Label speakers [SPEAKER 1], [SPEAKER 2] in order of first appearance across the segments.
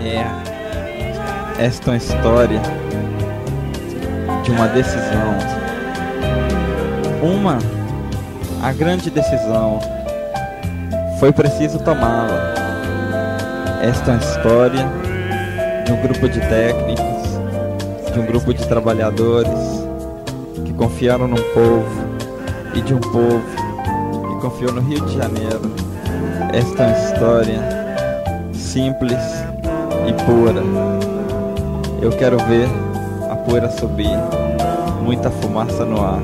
[SPEAKER 1] Esta é uma história de uma decisão. A grande decisão. Foi preciso tomá-la. Esta é uma história de um grupo de técnicos, de um grupo de trabalhadores que confiaram num povo e de um povo que confiou no Rio de Janeiro. Esta é uma história simples e pura. Eu quero ver a poeira subir, muita fumaça no ar.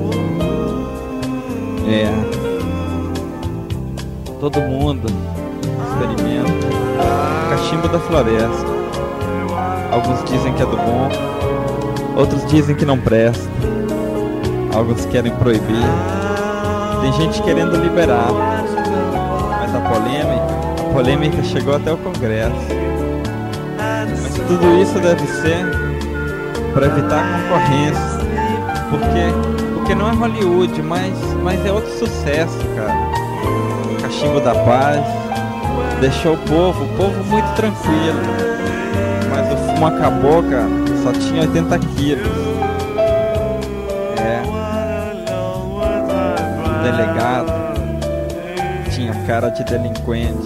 [SPEAKER 1] Todo mundo experimenta cachimbo da floresta. Alguns dizem que é do bom, outros dizem que não presta. Alguns querem proibir, tem gente querendo liberar. Mas a polêmica chegou até o Congresso. Mas tudo isso deve ser para evitar a concorrência. Porque não é Hollywood, mas é outro sucesso, cara. O Cachimbo da Paz deixou o povo muito tranquilo. Mas o fumo acabou, cara. Só tinha 80 quilos. O delegado tinha cara de delinquente.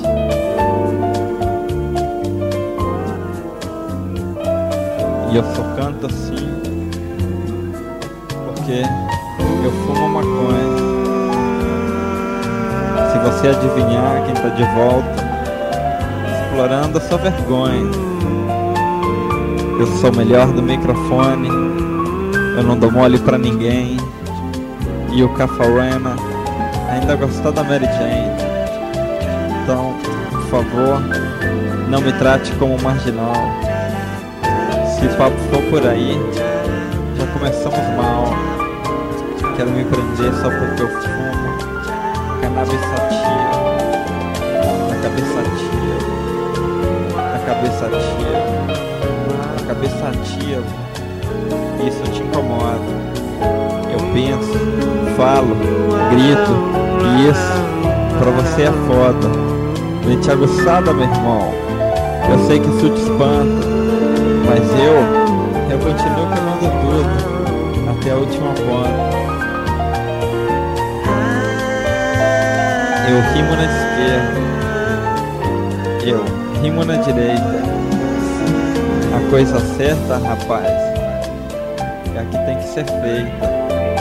[SPEAKER 1] E eu só canto assim porque eu fumo maconha. Se você adivinhar quem tá de volta, explorando a sua vergonha. Eu sou o melhor do microfone, eu não dou mole pra ninguém. E o Cafarena ainda gostou da Mary Jane. Então, por favor, não me trate como marginal. Se o papo for por aí, já começamos mal. Quero me prender só porque eu fumo cannabis sativa. Na cabeça ativa, na cabeça ativa, na cabeça ativa. Isso te incomoda. Eu penso, falo, grito, e isso pra você é foda. Vem te aguçada, meu irmão. Eu sei que isso te espanta, mas eu continuo queimando tudo até a última ponta. Eu rimo na esquerda, eu rimo na direita. A coisa certa, rapaz, é a que tem que ser feita.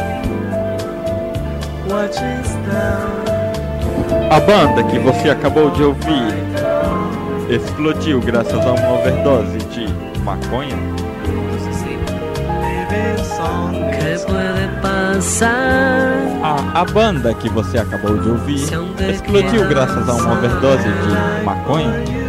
[SPEAKER 2] A banda que você acabou de ouvir explodiu graças a uma overdose de maconha. A banda que você acabou de ouvir explodiu graças a uma overdose de maconha.